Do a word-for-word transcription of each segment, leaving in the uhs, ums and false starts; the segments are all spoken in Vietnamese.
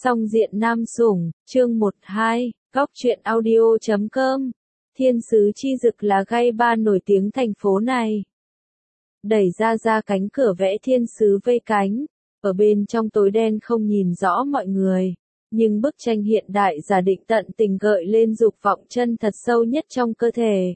Song diện nam sủng, chương một hai, góc truyện audio chấm com. Thiên sứ chi dực là gai ba nổi tiếng thành phố này. Đẩy ra ra cánh cửa vẽ thiên sứ vây cánh, ở bên trong tối đen không nhìn rõ mọi người, nhưng bức tranh hiện đại giả định tận tình gợi lên dục vọng chân thật sâu nhất trong cơ thể.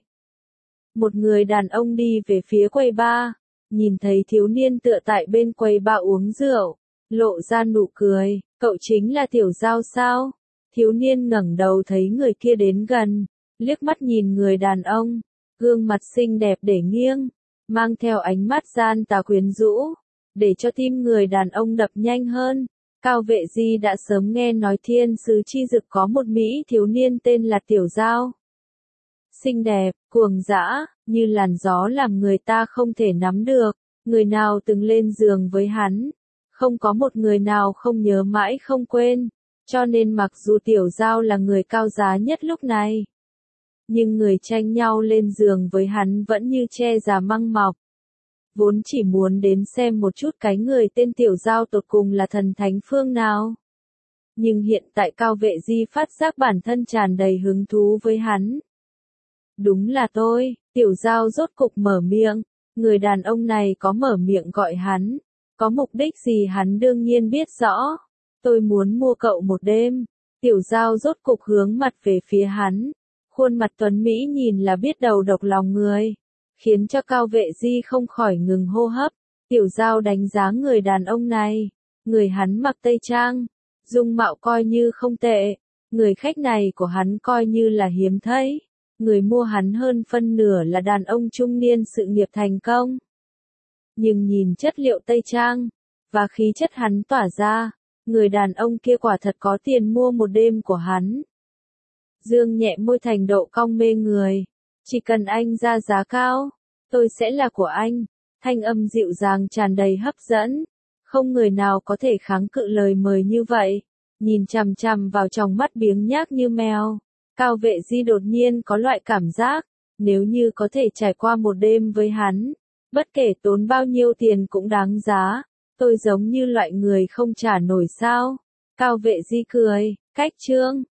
Một người đàn ông đi về phía quầy bar, nhìn thấy thiếu niên tựa tại bên quầy bar uống rượu, lộ ra nụ cười. Cậu chính là Tiểu Giao sao? Thiếu niên ngẩng đầu thấy người kia đến gần, liếc mắt nhìn người đàn ông, gương mặt xinh đẹp để nghiêng, mang theo ánh mắt gian tà quyến rũ, để cho tim người đàn ông đập nhanh hơn. Cao Vệ Di đã sớm nghe nói thiên sứ chi dực có một mỹ thiếu niên tên là Tiểu Giao. Xinh đẹp, cuồng dã, như làn gió làm người ta không thể nắm được, người nào từng lên giường với hắn. Không có một người nào không nhớ mãi không quên, cho nên mặc dù Tiểu Giao là người cao giá nhất lúc này, nhưng người tranh nhau lên giường với hắn vẫn như tre già măng mọc. Vốn chỉ muốn đến xem một chút cái người tên Tiểu Giao tột cùng là thần thánh phương nào. Nhưng hiện tại Cao Vệ Di phát giác bản thân tràn đầy hứng thú với hắn. Đúng là tôi, Tiểu Giao rốt cục mở miệng, người đàn ông này có mở miệng gọi hắn. Có mục đích gì hắn đương nhiên biết rõ. Tôi muốn mua cậu một đêm. Tiểu Giao rốt cục hướng mặt về phía hắn. Khuôn mặt tuấn Mỹ nhìn là biết đầu độc lòng người. Khiến cho Cao Vệ Di không khỏi ngừng hô hấp. Tiểu Giao đánh giá người đàn ông này. Người hắn mặc tây trang. Dung mạo coi như không tệ. Người khách này của hắn coi như là hiếm thấy. Người mua hắn hơn phân nửa là đàn ông trung niên sự nghiệp thành công. Nhưng nhìn chất liệu tây trang, và khí chất hắn tỏa ra, người đàn ông kia quả thật có tiền mua một đêm của hắn. Dương nhẹ môi thành độ cong mê người, chỉ cần anh ra giá cao, tôi sẽ là của anh. Thanh âm dịu dàng tràn đầy hấp dẫn, không người nào có thể kháng cự lời mời như vậy. Nhìn chằm chằm vào tròng mắt biếng nhác như mèo, Cao Vệ Di đột nhiên có loại cảm giác, nếu như có thể trải qua một đêm với hắn, bất kể tốn bao nhiêu tiền cũng đáng giá. Tôi giống như loại người không trả nổi sao? Cao Vệ Di cười, cách chương.